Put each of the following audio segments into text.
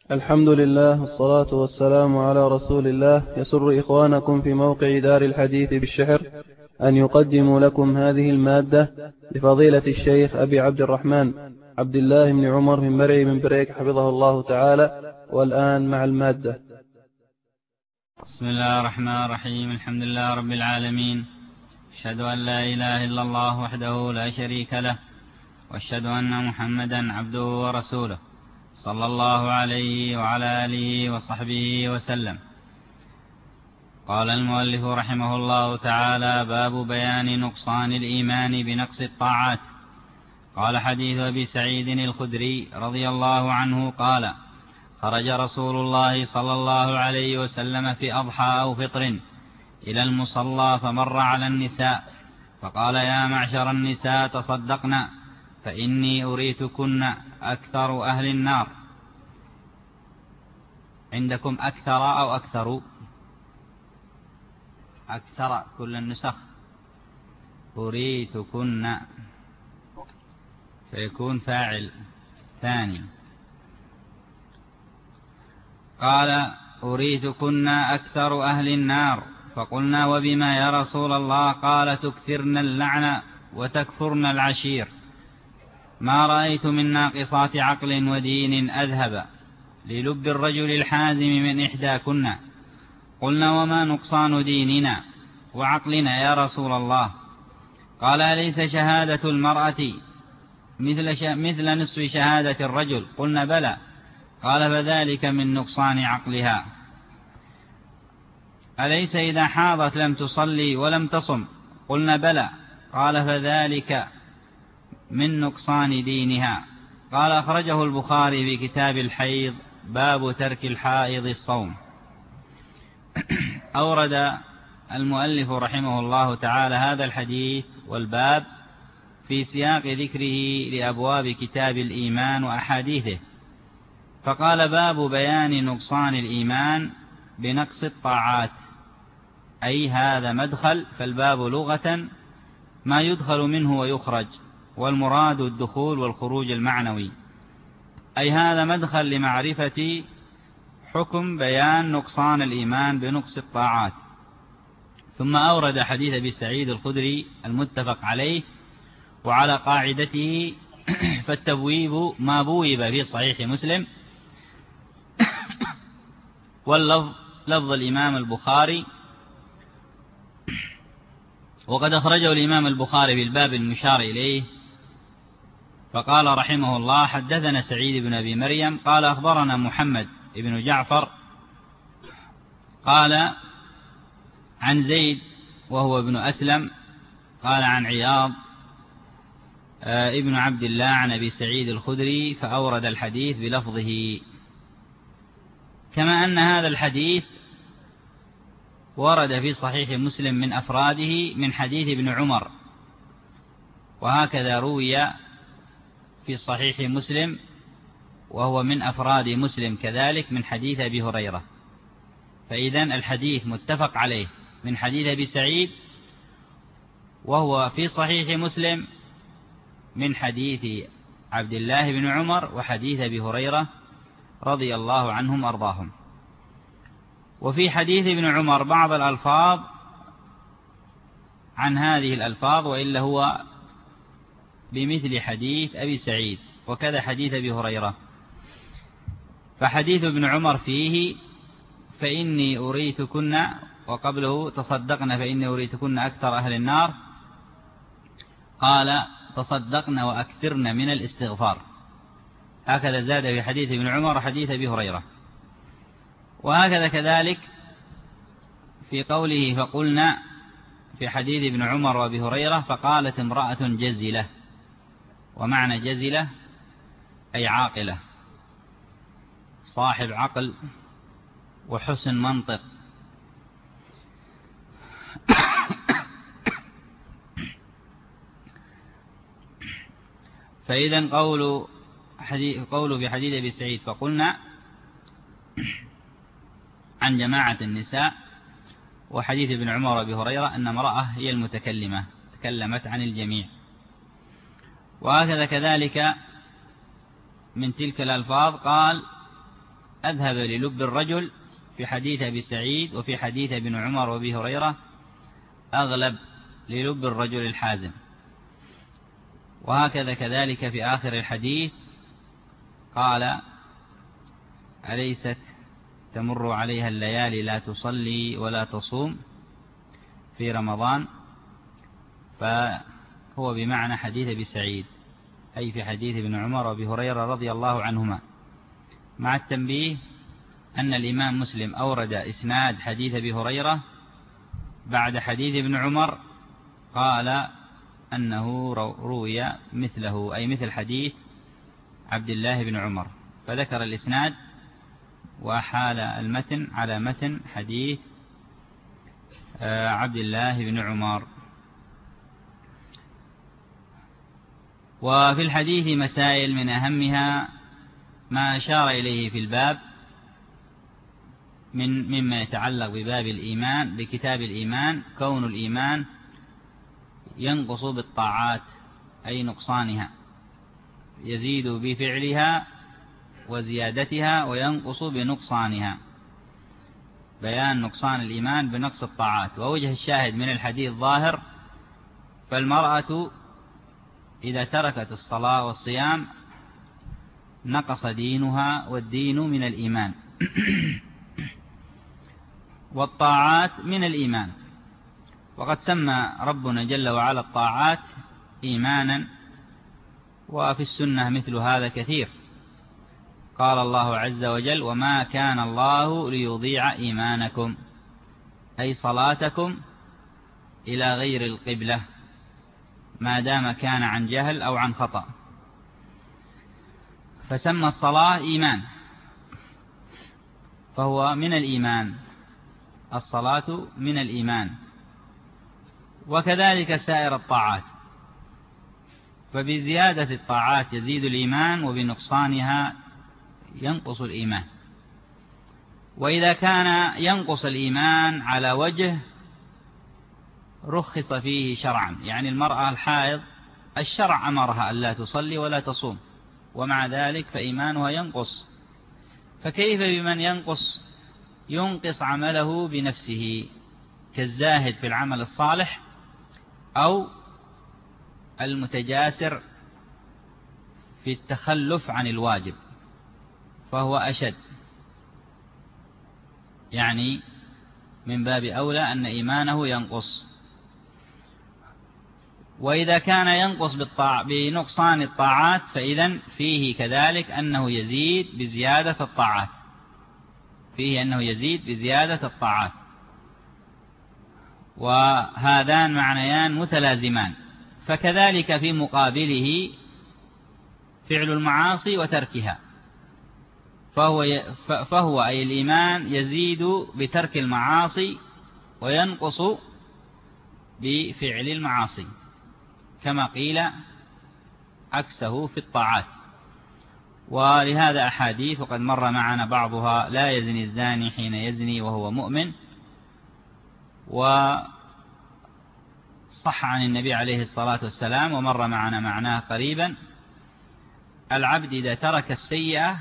الحمد لله والصلاة والسلام على رسول الله. يسر إخوانكم في موقع دار الحديث بالشحر أن يقدموا لكم هذه المادة لفضيلة الشيخ أبي عبد الرحمن عبد الله بن عمر من مرعي من بريك حفظه الله تعالى. والآن مع المادة. بسم الله الرحمن الرحيم. الحمد لله رب العالمين، أشهد أن لا إله إلا الله وحده لا شريك له، وأشهد أن محمدا عبده ورسوله صلى الله عليه وعلى آله وصحبه وسلم. قال المؤلف رحمه الله تعالى: باب بيان نقصان الإيمان بنقص الطاعات. قال: حديث أبي سعيد الخدري رضي الله عنه قال: خرج رسول الله صلى الله عليه وسلم في أضحى أو فطر إلى المصلى، فمر على النساء فقال: يا معشر النساء تصدقنا، فإني أريتكن أكثر أهل النار. عندكم أكثر أو أكثر؟ أكثر كل النسخ. أريتكن فيكون فاعل ثاني. قال: أريتكن أكثر أهل النار. فقلنا: وبما يا رسول الله؟ قال: تكثرن اللعن وتكفرن العشير. ما رأيت من ناقصات عقل ودين أذهب للب الرجل الحازم من إحداكن. قلنا: وما نقصان ديننا وعقلنا يا رسول الله؟ قال: أليس شهادة المرأة مثل نصف شهادة الرجل؟ قلنا: بلى. قال: فذلك من نقصان عقلها. أليس إذا حاضت لم تصلي ولم تصم؟ قلنا: بلى. قال: فذلك من نقصان دينها. قال: أخرجه البخاري في كتاب الحيض، باب ترك الحائض الصوم. أورد المؤلف رحمه الله تعالى هذا الحديث والباب في سياق ذكره لأبواب كتاب الإيمان وأحاديثه، فقال: باب بيان نقصان الإيمان بنقص الطاعات، أي هذا مدخل، فالباب لغة ما يدخل منه ويخرج، والمراد الدخول والخروج المعنوي، أي هذا مدخل لمعرفة حكم بيان نقصان الإيمان بنقص الطاعات. ثم أورد حديث أبي سعيد الخدري المتفق عليه وعلى قاعدته، فالتبويب ما بويب في صحيح مسلم، واللفظ لفظ الإمام البخاري. وقد أخرجه الإمام البخاري في الباب المشار إليه، فقال رحمه الله: حدثنا سعيد بن أبي مريم قال: أخبرنا محمد بن جعفر قال عن زيد وهو ابن أسلم قال عن عياض ابن عبد الله عن أبي سعيد الخدري، فأورد الحديث بلفظه. كما أن هذا الحديث ورد في صحيح مسلم من أفراده من حديث ابن عمر، وهكذا روي في صحيح مسلم وهو من أفراد مسلم كذلك من حديث أبي هريرة. فإذن الحديث متفق عليه من حديث أبي سعيد، وهو في صحيح مسلم من حديث عبد الله بن عمر وحديث أبي هريرة رضي الله عنهم وأرضاهم. وفي حديث ابن عمر بعض الألفاظ عن هذه الألفاظ، وإلا هو بمثل حديث أبي سعيد، وكذا حديث أبي هريرة. فحديث ابن عمر فيه: فإني أريتكن، وقبله: تصدقن فإني أريتكن أكثر أهل النار. قال: تصدقن وأكثرن من الاستغفار. هكذا زاد في حديث ابن عمر وحديث أبي هريرة. وهكذا كذلك في قوله: فقلنا، في حديث ابن عمر وأبي هريرة: فقالت امرأة جزلة. ومعنى جزلة أي عاقلة، صاحب عقل وحسن منطق. فإذا قول في حديث أبي سعيد: فقلنا، عن جماعة النساء، وحديث ابن عمر وأبي هريرة أن امرأة هي المتكلمة، تكلمت عن الجميع. وهكذا كذلك من تلك الألفاظ قال: أذهب للب الرجل في حديث أبي سعيد، وفي حديث ابن عمر وابي هريرة أغلب للب الرجل الحازم. وهكذا كذلك في آخر الحديث قال: أليست تمر عليها الليالي لا تصلي ولا تصوم في رمضان؟ فهو بمعنى حديث أبي سعيد، أي في حديث ابن عمر وابي هريرة رضي الله عنهما، مع التنبيه أن الإمام مسلم أورد إسناد حديث أبي هريرة بعد حديث ابن عمر، قال أنه روي مثله، أي مثل حديث عبد الله بن عمر، فذكر الإسناد وحال المتن على متن حديث عبد الله بن عمر. وفي الحديث مسائل، من أهمها ما أشار إليه في الباب مما يتعلق بباب الإيمان، بكتاب الإيمان، كون الإيمان ينقص بالطاعات، أي نقصانها، يزيد بفعلها وزيادتها وينقص بنقصانها، بيان نقصان الإيمان بنقص الطاعات. ووجه الشاهد من الحديث ظاهر، فالمرأة إذا تركت الصلاة والصيام نقص دينها، والدين من الإيمان والطاعات من الإيمان. وقد سمى ربنا جل وعلا الطاعات إيمانا، وفي السنة مثل هذا كثير. قال الله عز وجل: وما كان الله ليضيع إيمانكم، أي صلاتكم إلى غير القبلة، ما دام كان عن جهل أو عن خطأ. فسمى الصلاة إيمان، فهو من الإيمان، الصلاة من الإيمان. وكذلك سائر الطاعات، فبزيادة الطاعات يزيد الإيمان، وبنقصانها ينقص الإيمان. وإذا كان ينقص الإيمان على وجه رخص فيه شرعا، يعني المرأة الحائض الشرع أمرها ألا تصلي ولا تصوم، ومع ذلك فإيمانها ينقص، فكيف بمن ينقص عمله بنفسه، كالزاهد في العمل الصالح أو المتجاسر في التخلف عن الواجب، فهو أشد، يعني من باب أولى أن إيمانه ينقص. وإذا كان ينقص بنقصان الطاعات، فإذن فيه كذلك أنه يزيد بزيادة الطاعات، فيه أنه يزيد بزيادة الطاعات، وهذان معنيان متلازمان. فكذلك في مقابله فعل المعاصي وتركها، فهو أي الإيمان يزيد بترك المعاصي وينقص بفعل المعاصي، كما قيل عكسه في الطاعات. ولهذا أحاديث وقد مر معنا بعضها: لا يزني الزاني حين يزني وهو مؤمن. وصح عن النبي عليه الصلاة والسلام، ومر معنا معناه قريبا: العبد إذا ترك السيئة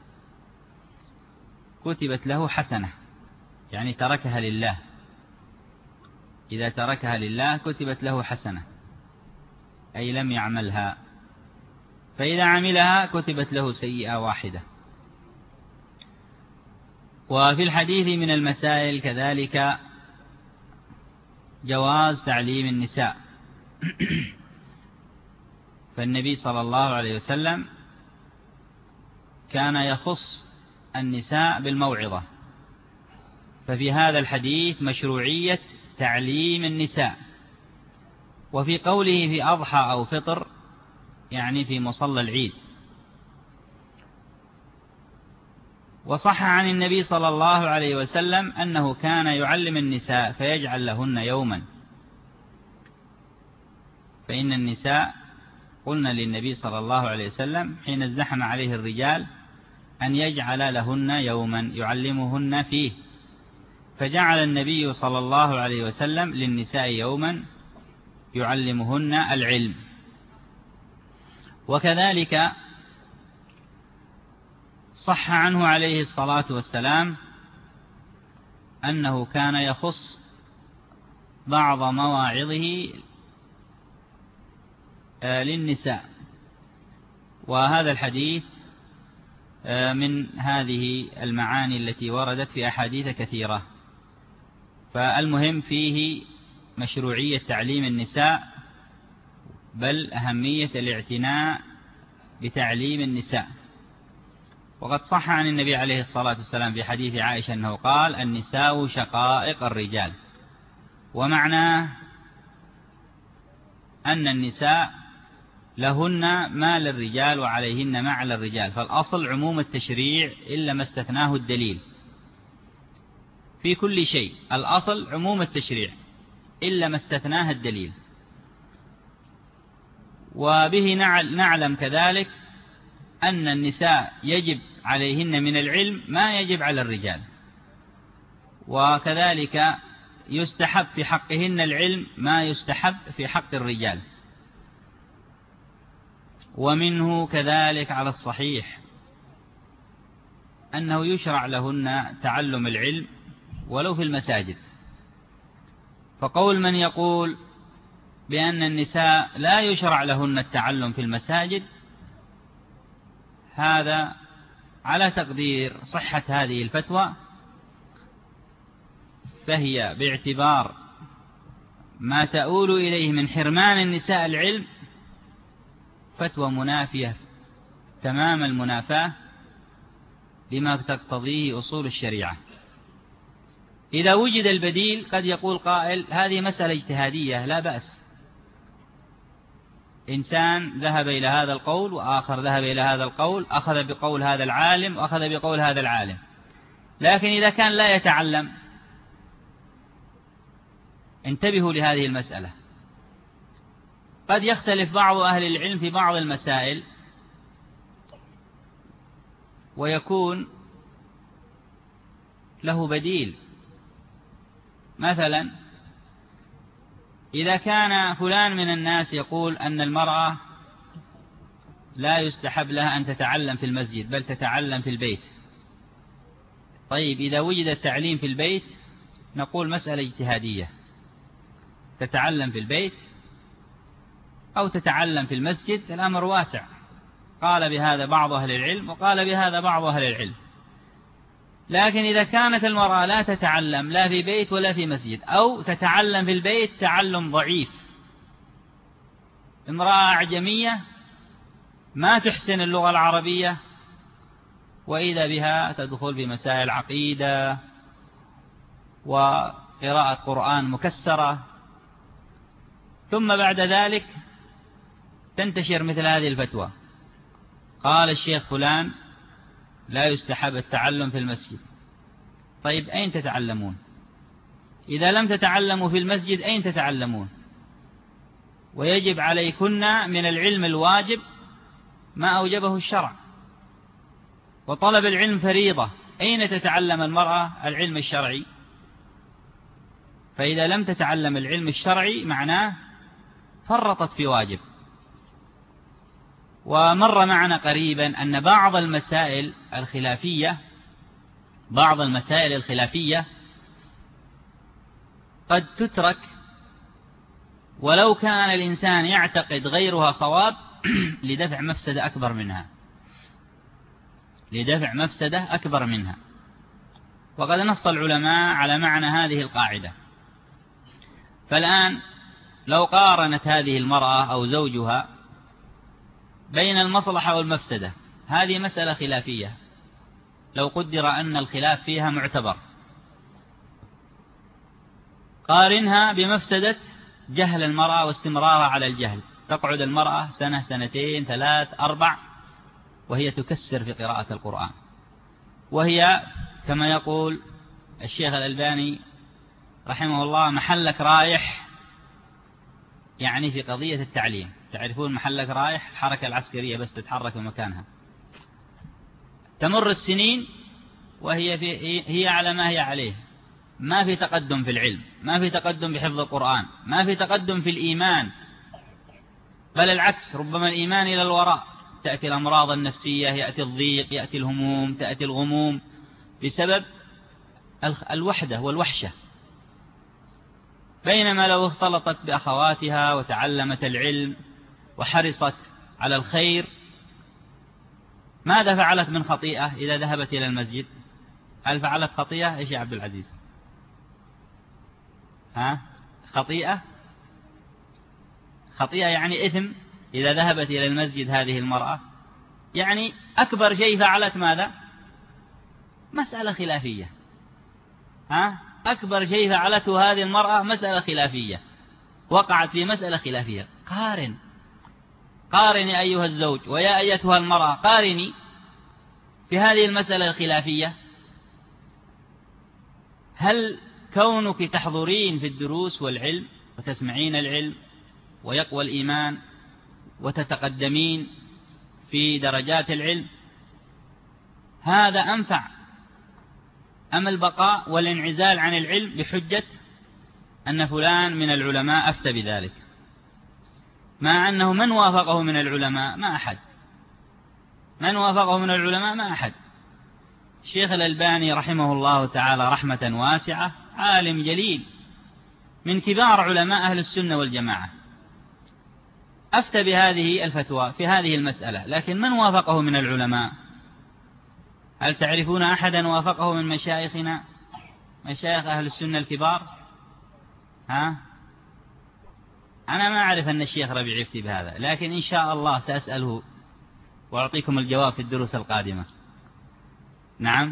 كتبت له حسنة، يعني تركها لله، إذا تركها لله كتبت له حسنة، أي لم يعملها، فإذا عملها كتبت له سيئة واحدة. وفي الحديث من المسائل كذلك جواز تعليم النساء، فالنبي صلى الله عليه وسلم كان يخص النساء بالموعظة، ففي هذا الحديث مشروعية تعليم النساء. وفي قوله في أضحى أو فطر، يعني في مصلى العيد. وصح عن النبي صلى الله عليه وسلم أنه كان يعلم النساء فيجعل لهن يوما، فإن النساء قلنا للنبي صلى الله عليه وسلم حين ازدحم عليه الرجال أن يجعل لهن يوما يعلمهن فيه، فجعل النبي صلى الله عليه وسلم للنساء يوما يعلمهن العلم. وكذلك صح عنه عليه الصلاة والسلام أنه كان يخص بعض مواعظه للنساء، وهذا الحديث من هذه المعاني التي وردت في أحاديث كثيرة. فالمهم فيه مشروعية تعليم النساء، بل أهمية الاعتناء بتعليم النساء. وقد صح عن النبي عليه الصلاة والسلام في حديث عائشة أنه قال: النساء شقائق الرجال، ومعناه أن النساء لهن ما للرجال وعليهن ما على الرجال، فالأصل عموم التشريع إلا ما استثناه الدليل في كل شيء، الأصل عموم التشريع إلا ما استثناه الدليل. وبه نعلم كذلك أن النساء يجب عليهن من العلم ما يجب على الرجال، وكذلك يستحب في حقهن العلم ما يستحب في حق الرجال. ومنه كذلك على الصحيح أنه يشرع لهن تعلم العلم ولو في المساجد. فقول من يقول بأن النساء لا يشرع لهن التعلم في المساجد، هذا على تقدير صحة هذه الفتوى، فهي باعتبار ما تؤول إليه من حرمان النساء العلم فتوى منافية تمام المنافاة لما تقتضيه أصول الشريعة. إذا وجد البديل قد يقول قائل: هذه مسألة اجتهادية لا بأس، إنسان ذهب إلى هذا القول وآخر ذهب إلى هذا القول، أخذ بقول هذا العالم وأخذ بقول هذا العالم. لكن إذا كان لا يتعلم، انتبهوا لهذه المسألة، قد يختلف بعض أهل العلم في بعض المسائل، ويكون له بديل. مثلا إذا كان فلان من الناس يقول أن المرأة لا يستحب لها أن تتعلم في المسجد بل تتعلم في البيت، طيب إذا وجد التعليم في البيت نقول مسألة اجتهادية، تتعلم في البيت أو تتعلم في المسجد، الأمر واسع، قال بهذا بعض أهل العلم وقال بهذا بعض أهل العلم. لكن إذا كانت المرأة لا تتعلم لا في بيت ولا في مسجد، أو تتعلم في البيت تعلم ضعيف، امرأة أعجمية ما تحسن اللغة العربية، وإذا بها تدخل في مسائل عقيدة وقراءة قرآن مكسرة، ثم بعد ذلك تنتشر مثل هذه الفتوى: قال الشيخ فلان لا يستحب التعلم في المسجد. طيب أين تتعلمون؟ إذا لم تتعلموا في المسجد أين تتعلمون؟ ويجب عليكن من العلم الواجب ما أوجبه الشرع، وطلب العلم فريضة، أين تتعلم المرأة العلم الشرعي؟ فإذا لم تتعلم العلم الشرعي معناه فرطت في واجب. ومر معنا قريبا أن بعض المسائل الخلافية قد تترك ولو كان الإنسان يعتقد غيرها صواب لدفع مفسدة أكبر منها. وقد نص العلماء على معنى هذه القاعدة. فالآن لو قارنت هذه المرأة أو زوجها بين المصلحة والمفسدة، هذه مسألة خلافية لو قدر أن الخلاف فيها معتبر، قارنها بمفسدة جهل المرأة واستمرارها على الجهل، تقعد المرأة سنة سنتين 3 4 وهي تكسر في قراءة القرآن، وهي كما يقول الشيخ الألباني رحمه الله محلك رايح، يعني في قضية التعليم. تعرفون محلك رايح، الحركة العسكرية بس تتحرك في مكانها، تمر السنين وهي هي على ما هي عليه، ما في تقدم في العلم، ما في تقدم بحفظ القرآن، ما في تقدم في الإيمان، بل العكس، ربما الإيمان إلى الوراء. تأتي الأمراض النفسية، يأتي الضيق، يأتي الهموم، تأتي الغموم بسبب الوحدة والوحشة. بينما لو اختلطت بأخواتها وتعلمت العلم وحرصت على الخير، ماذا فعلت من خطيئة إذا ذهبت إلى المسجد؟ هل فعلت خطيئة؟ إيش يا عبد العزيز؟ خطيئة يعني إثم إذا ذهبت إلى المسجد هذه المرأة. يعني أكبر شيء فعلت ماذا؟ مسألة خلافية. أكبر شيء فعلته هذه المرأة مسألة خلافية، وقعت في مسألة خلافية. قارني أيها الزوج ويا أيتها المرأة، قارني في هذه المسألة الخلافية. هل كونك تحضرين في الدروس والعلم وتسمعين العلم ويقوى الإيمان وتتقدمين في درجات العلم، هذا أنفع أم البقاء والانعزال عن العلم بحجة أن فلان من العلماء أفتى بذلك، مع أنه من وافقه من العلماء؟ ما أحد. من وافقه من العلماء؟ ما أحد. الشيخ الألباني رحمه الله تعالى رحمة واسعة، عالم جليل من كبار علماء أهل السنة والجماعة، أفتى بهذه الفتوى في هذه المسألة، لكن من وافقه من العلماء؟ هل تعرفون أحدا وافقه من مشايخنا، مشايخ أهل السنة الكبار؟ أنا ما أعرف أن الشيخ ربيع يفتي بهذا، لكن إن شاء الله سأسأله وأعطيكم الجواب في الدروس القادمة. نعم.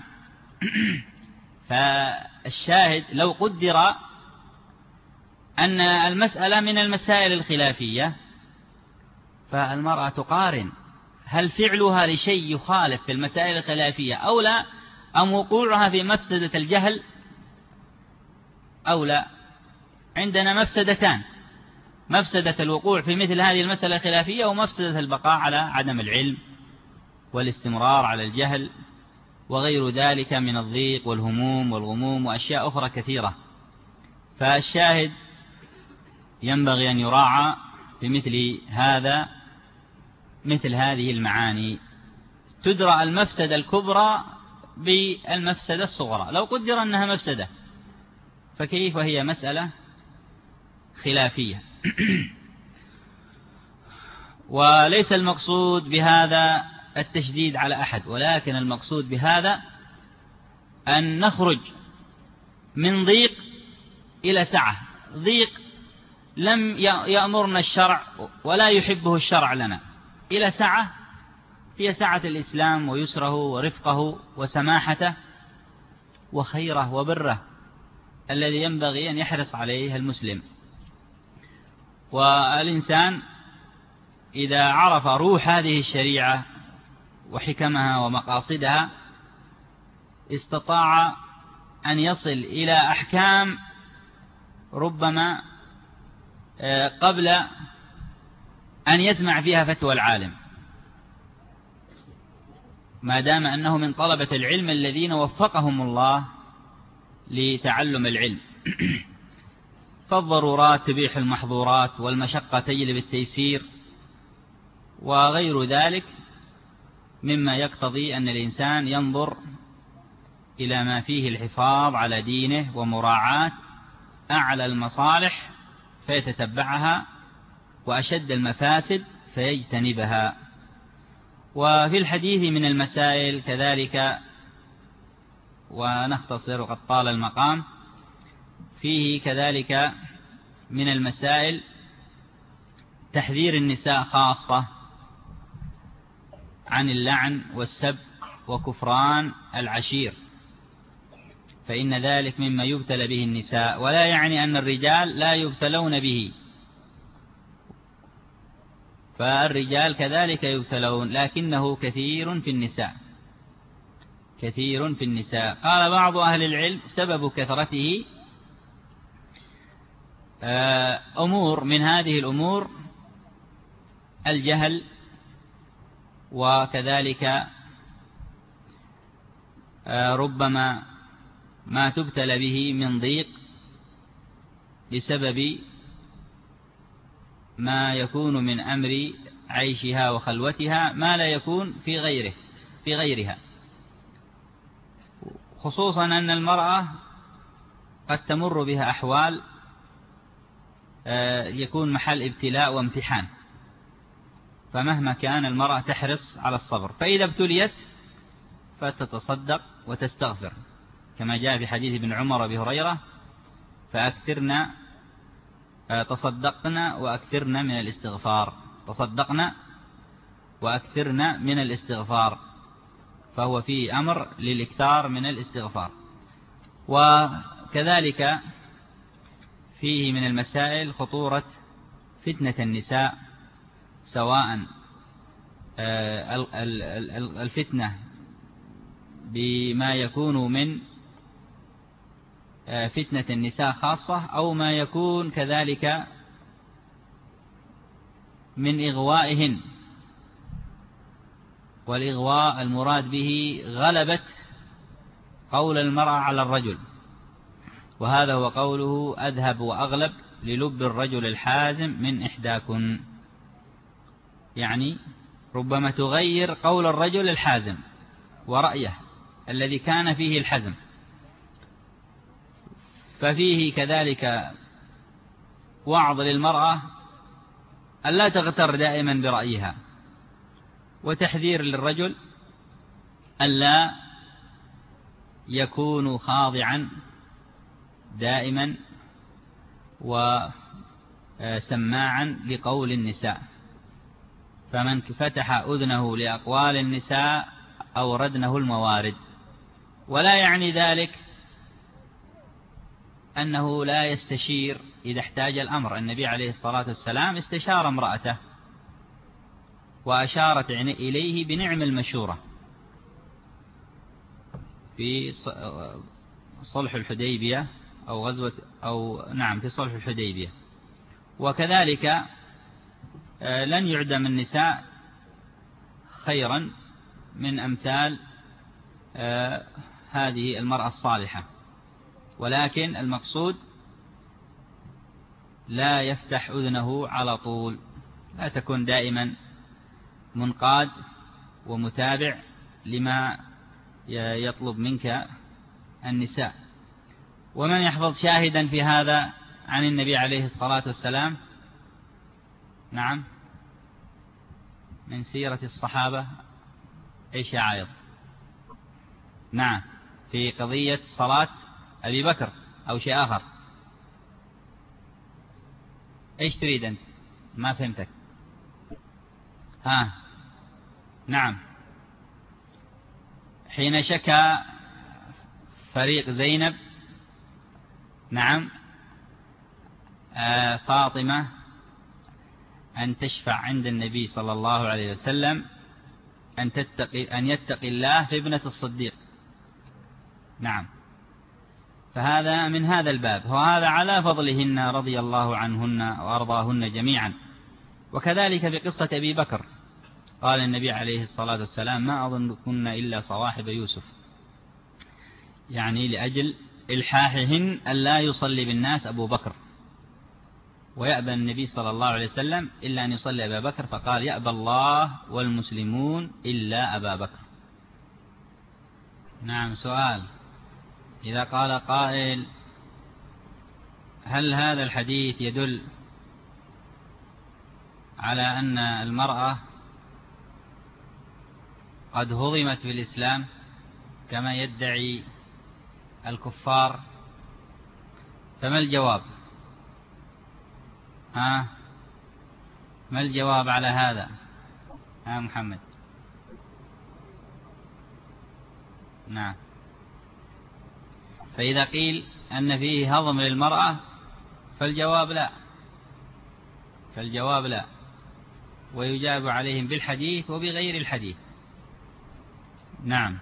فالشاهد لو قدر أن المسألة من المسائل الخلافية، فالمرأة تقارن هل فعلها لشيء يخالف في المسائل الخلافية أو لا، أم وقوعها في مفسدة الجهل أو لا. عندنا مفسدتان: مفسدة الوقوع في مثل هذه المسألة الخلافية، ومفسدة البقاء على عدم العلم والاستمرار على الجهل وغير ذلك من الضيق والهموم والغموم وأشياء أخرى كثيرة. فالشاهد ينبغي أن يراعى في مثل هذه المعاني، تدرى المفسدة الكبرى بالمفسدة الصغرى. لو قدر أنها مفسدة، فكيف وهي مسألة خلافية؟ وليس المقصود بهذا التشديد على أحد، ولكن المقصود بهذا أن نخرج من ضيق إلى سعة. ضيق لم يأمرنا الشرع ولا يحبه الشرع لنا، إلى سعة هي سعة الإسلام ويسره ورفقه وسماحته وخيره وبره الذي ينبغي أن يحرص عليه المسلم. والإنسان إذا عرف روح هذه الشريعة وحكمها ومقاصدها استطاع أن يصل إلى أحكام ربما قبل أن يسمع فيها فتوى العالم، ما دام أنه من طلبة العلم الذين وفقهم الله لتعلم العلم. فالضرورات تبيح المحظورات، والمشقة تجلب التيسير، وغير ذلك مما يقتضي أن الإنسان ينظر إلى ما فيه الحفاظ على دينه ومراعاة أعلى المصالح فيتتبعها، وأشد المفاسد فيجتنبها. وفي الحديث من المسائل كذلك، ونختصر وقد طال المقام، فيه كذلك من المسائل تحذير النساء خاصة عن اللعن والسب وكفران العشير، فإن ذلك مما يبتلى به النساء، ولا يعني أن الرجال لا يبتلون به، فالرجال كذلك يبتلون، لكنه كثير في النساء، كثير في النساء. قال بعض أهل العلم سبب كثرته أمور، من هذه الأمور الجهل، وكذلك ربما ما تبتلى به من ضيق بسبب ما يكون من أمر عيشها وخلوتها ما لا يكون في غيرها، خصوصا أن المرأة قد تمر بها أحوال يكون محل ابتلاء وامتحان، فمهما كان المرأة تحرص على الصبر، فإذا ابتليت فتتصدق وتستغفر، كما جاء في حديث ابن عمر وابي هريرة: فأكثرنا تصدقنا وأكثرنا من الاستغفار، تصدقنا وأكثرنا من الاستغفار، فهو فيه أمر للإكثار من الاستغفار. وكذلك فيه من المسائل خطورة فتنة النساء، سواء الفتنة بما يكون من فتنة النساء خاصة، أو ما يكون كذلك من إغوائهن، والإغواء المراد به غلبة قول المرأة على الرجل، وهذا هو قوله: أذهب وأغلب للب الرجل الحازم من إحداكن، يعني ربما تغير قول الرجل الحازم ورأيه الذي كان فيه الحزم. ففيه كذلك وعظ للمرأة ألا تغتر دائما برأيها، وتحذير للرجل ألا يكون خاضعا دائما وسماعا لقول النساء، فمن فتح أذنه لأقوال النساء أوردنه الموارد. ولا يعني ذلك أنه لا يستشير إذا احتاج الأمر. النبي عليه الصلاة والسلام استشار امرأته وأشارت إليه بنعم المشورة في صلح الحديبية أو غزوة في صلح الحديبية. وكذلك لن يعدم النساء خيرا من أمثال هذه المرأة الصالحة، ولكن المقصود لا يفتح أذنه على طول، لا تكون دائما منقاد ومتابع لما يطلب منك النساء. ومن يحفظ شاهدا في هذا عن النبي عليه الصلاة والسلام؟ نعم، من سيرة الصحابة إيش يا عايض؟ نعم، في قضية صلاة أبي بكر أو شيء آخر. إيش تريد أنت؟ ما فهمتك. نعم، حين شكى فريق زينب، نعم، فاطمة أن تشفع عند النبي صلى الله عليه وسلم أن يتقي الله في ابنة الصديق. نعم، فهذا من هذا الباب، وهذا على فضلهن رضي الله عنهن وأرضاهن جميعا. وكذلك في قصة أبي بكر قال النبي عليه الصلاة والسلام: ما أظنكن إلا صواحب يوسف، يعني لأجل إلحاحهن ألا يصلي بالناس أبو بكر، ويأبى النبي صلى الله عليه وسلم إلا أن يصلي أبا بكر، فقال: يأبى الله والمسلمون إلا أبا بكر. نعم، سؤال: إذا قال قائل: هل هذا الحديث يدل على أن المرأة قد هضمت في الإسلام كما يدعي الكفار؟ فما الجواب؟ ما الجواب على هذا؟ محمد. نعم، فإذا قيل أن فيه هضم للمرأة فالجواب لا، ويجاب عليهم بالحديث وبغير الحديث. نعم،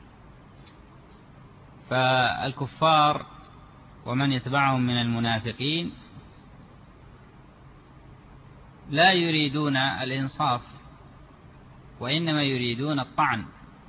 فالكفار ومن يتبعهم من المنافقين لا يريدون الإنصاف، وإنما يريدون الطعن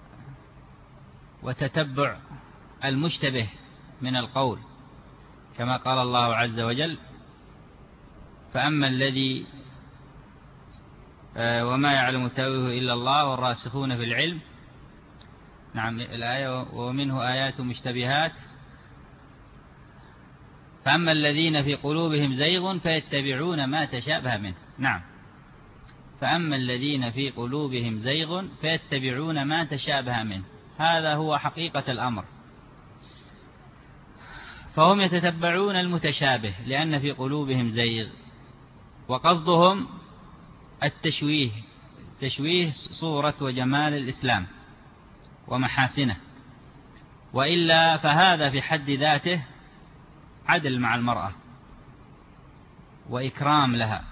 وتتبع المشتبه من القول، كما قال الله عز وجل: فأما الذي وما يعلم تأويله إلا الله والراسخون في العلم. نعم الآية ومنه آيات مشتبهات فأما الذين في قلوبهم زيغ فيتبعون ما تشابه منه. نعم فأما الذين في قلوبهم زيغ فيتبعون ما تشابه منه، هذا هو حقيقة الأمر. فهم يتتبعون المتشابه لأن في قلوبهم زيغ، وقصدهم تشويه صورة وجمال الإسلام ومحاسنه، وإلا فهذا في حد ذاته عدل مع المرأة وإكرام لها،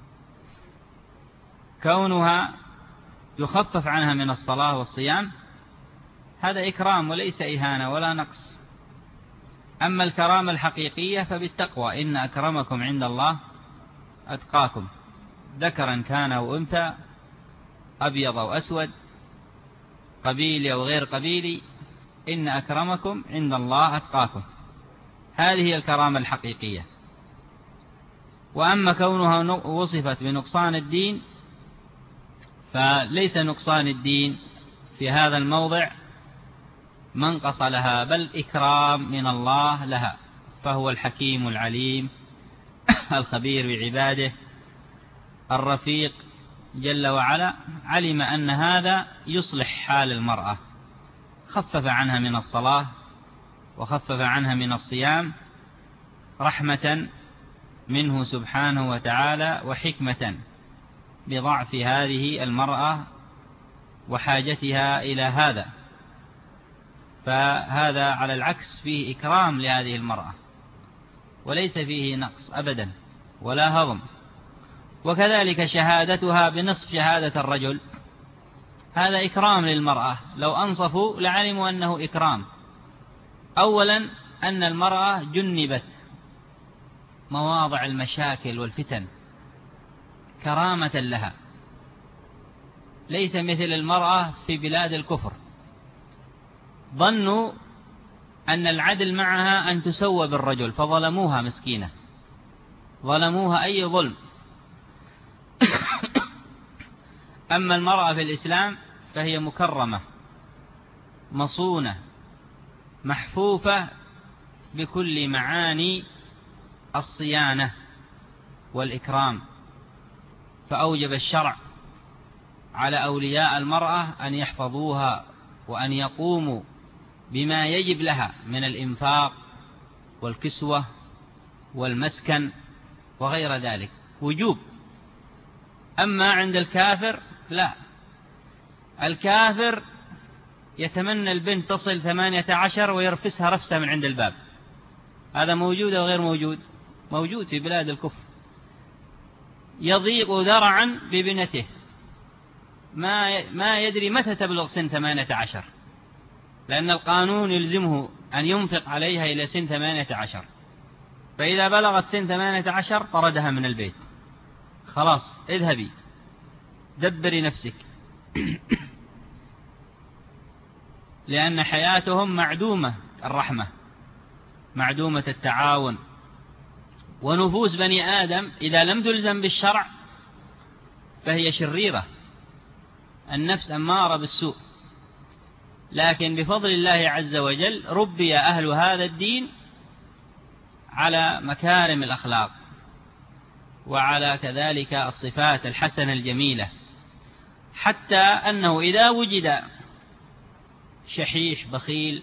كونها يخفف عنها من الصلاة والصيام هذا إكرام وليس إهانة ولا نقص. أما الكرامة الحقيقية فبالتقوى، إن أكرمكم عند الله أتقاكم، ذكرا كان أو أنثى، أبيض أو أسود، قبيلي أو غير قبيلي، إن أكرمكم عند الله أتقاكم، هذه هي الكرامة الحقيقية. وأما كونها وصفت بنقصان الدين فليس نقصان الدين في هذا الموضع منقص لها، بل إكرام من الله لها، فهو الحكيم العليم الخبير بعباده الرفيق جل وعلا، علم أن هذا يصلح حال المرأة، خفف عنها من الصلاة وخفف عنها من الصيام رحمة منه سبحانه وتعالى وحكمة بضعف هذه المرأة وحاجتها إلى هذا، فهذا على العكس فيه إكرام لهذه المرأة وليس فيه نقص أبدا ولا هضم. وكذلك شهادتها بنصف شهادة الرجل هذا إكرام للمرأة، لو أنصفوا لعلموا أنه إكرام. أولا أن المرأة جنبت مواضع المشاكل والفتن كرامة لها، ليس مثل المرأة في بلاد الكفر، ظنوا أن العدل معها أن تسوى بالرجل فظلموها مسكينة، ظلموها أي ظلم. أما المرأة في الإسلام فهي مكرمة مصونة محفوفة بكل معاني الصيانة والإكرام، فأوجب الشرع على أولياء المرأة أن يحفظوها وأن يقوموا بما يجب لها من الإنفاق والكسوة والمسكن وغير ذلك وجوب. أما عند الكافر لا، الكافر يتمنى البنت تصل 18 ويرفسها رفسة من عند الباب، هذا موجود أو غير موجود؟ موجود في بلاد الكفر، يضيق ذرعا ببنته ما يدري متى تبلغ سن 18، لأن القانون يلزمه أن ينفق عليها إلى سن 18، فإذا بلغت سن 18 طردها من البيت، خلاص اذهبي دبري نفسك لأن حياتهم معدومة الرحمة، معدومة التعاون. ونفوس بني آدم إذا لم تلزم بالشرع فهي شريرة، النفس أمارة بالسوء، لكن بفضل الله عز وجل ربي أهل هذا الدين على مكارم الأخلاق وعلى كذلك الصفات الحسنة الجميلة، حتى أنه إذا وجد شحيح بخيل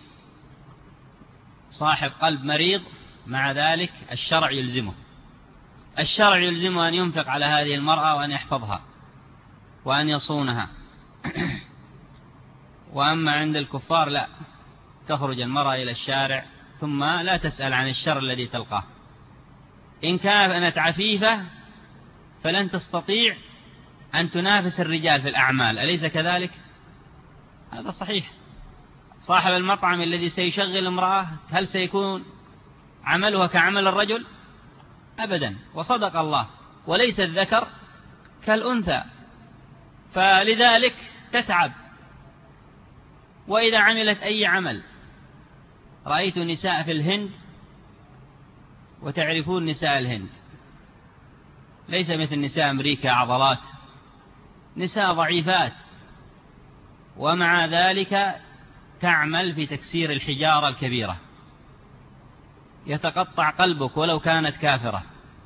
صاحب قلب مريض مع ذلك الشرع يلزمه أن ينفق على هذه المرأة وأن يحفظها وأن يصونها. وأما عند الكفار لا، تخرج المرأة إلى الشارع ثم لا تسأل عن الشر الذي تلقاه، إن كانت عفيفة فلن تستطيع أن تنافس الرجال في الأعمال، أليس كذلك؟ هذا صحيح. صاحب المطعم الذي سيشغل امرأة هل سيكون عملها كعمل الرجل؟ أبدا، وصدق الله، وليس الذكر كالأنثى، فلذلك تتعب. وإذا عملت أي عمل، رأيت نساء في الهند، وتعرفون نساء الهند ليس مثل نساء أمريكا عضلات نساء ضعيفات، ومع ذلك تعمل في تكسير الحجارة الكبيرة، يتقطع قلبك ولو كانت كافرة،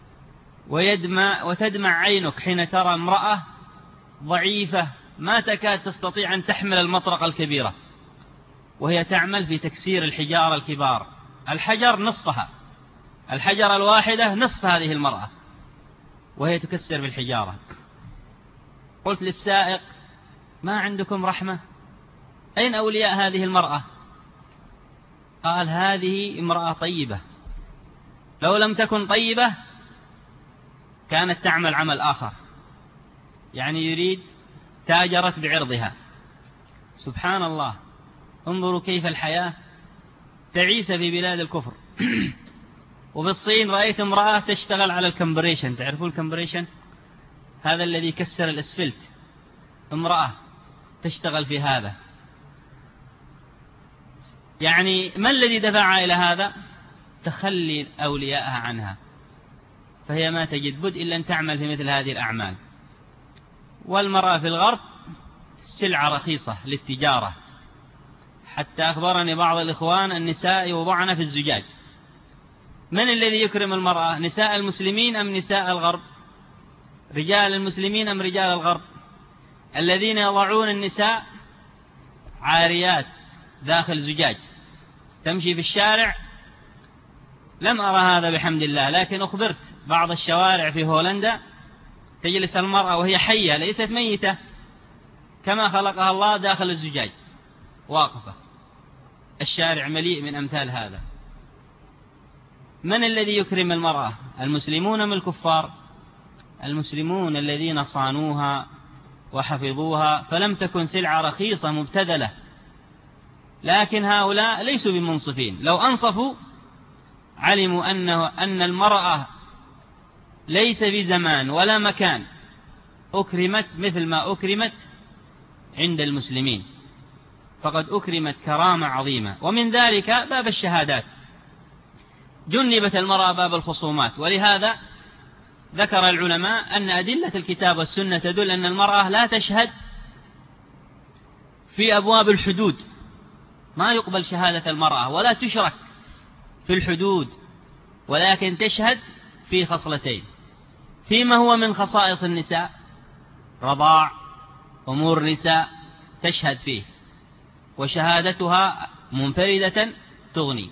وتدمع عينك حين ترى امرأة ضعيفة ما تكاد تستطيع أن تحمل المطرقة الكبيرة، وهي تعمل في تكسير الحجارة الكبار. الحجر نصفها، الحجرة الواحدة نصف هذه المرأة، وهي تكسر بالحجارة. قلت للسائق: ما عندكم رحمة؟ أين أولياء هذه المرأة؟ قال: هذه امرأة طيبة، لو لم تكن طيبة كانت تعمل عمل آخر، يعني يريد تاجرت بعرضها. سبحان الله، انظروا كيف الحياة تعيسة في بلاد الكفر. وفي الصين رأيت امرأة تشتغل على الكمبريشن، تعرفون الكمبريشن؟ هذا الذي يكسر الأسفلت، امرأة تشتغل في هذا. يعني ما الذي دفعها إلى هذا؟ تخلي أولياءها عنها، فهي ما تجد بد إلا أن تعمل في مثل هذه الأعمال. والمرأة في الغرب سلعة رخيصة للتجارة، حتى أخبرني بعض الإخوان النساء يوضعن في الزجاج. من الذي يكرم المرأة؟ نساء المسلمين أم نساء الغرب؟ رجال المسلمين أم رجال الغرب؟ الذين يضعون النساء عاريات داخل زجاج تمشي في الشارع. لم أرى هذا بحمد الله، لكن أخبرت بعض الشوارع في هولندا تجلس المرأة وهي حية ليست ميتة كما خلقها الله داخل الزجاج واقفة. الشارع مليء من أمثال هذا. من الذي يكرم المرأة؟ المسلمون أم الكفار؟ المسلمون الذين صانوها وحفظوها، فلم تكن سلعة رخيصة مبتذلة. لكن هؤلاء ليسوا بمنصفين، لو أنصفوا علموا أن المرأة ليس في زمان ولا مكان أكرمت مثل ما أكرمت عند المسلمين، فقد أكرمت كرامة عظيمة. ومن ذلك باب الشهادات، جنبت المرأة باب الخصومات. ولهذا ذكر العلماء أن أدلة الكتاب والسنة تدل أن المرأة لا تشهد في أبواب الحدود، ما يقبل شهادة المرأة ولا تشرك في الحدود، ولكن تشهد في خصلتين: فيما هو من خصائص النساء، رضاع، أمور النساء تشهد فيه، وشهادتها منفردة تغني،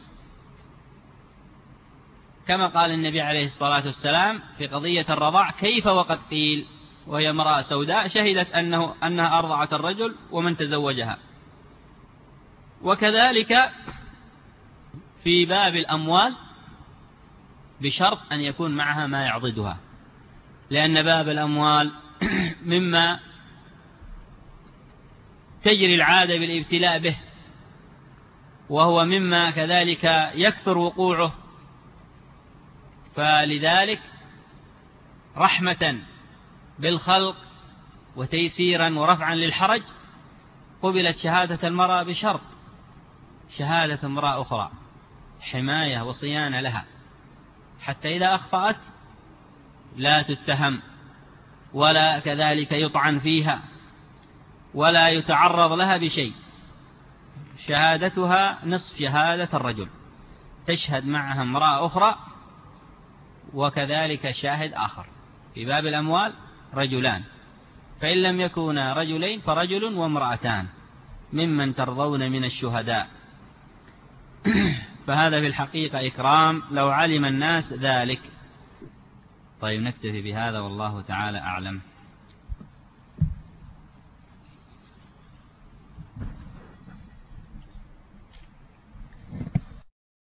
كما قال النبي عليه الصلاة والسلام في قضية الرضاع: كيف وقد قيل، وهي امرأة سوداء شهدت أنها أرضعت الرجل ومن تزوجها. وكذلك في باب الأموال بشرط أن يكون معها ما يعضدها، لأن باب الأموال مما تجري العادة بالابتلاء به، وهو مما كذلك يكثر وقوعه. فلذلك رحمة بالخلق وتيسيرا ورفعا للحرج قبلت شهادة المرأة بشرط شهادة امرأة أخرى، حماية وصيانة لها، حتى إذا أخطأت لا تتهم ولا كذلك يطعن فيها ولا يتعرض لها بشيء. شهادتها نصف شهادة الرجل، تشهد معها امرأة أخرى وكذلك شاهد آخر. في باب الأموال رجلان، فإن لم يكونا رجلين فرجل وامرأتان ممن ترضون من الشهداء. فهذا في الحقيقة إكرام لو علم الناس ذلك. طيب، نكتفي بهذا والله تعالى أعلم.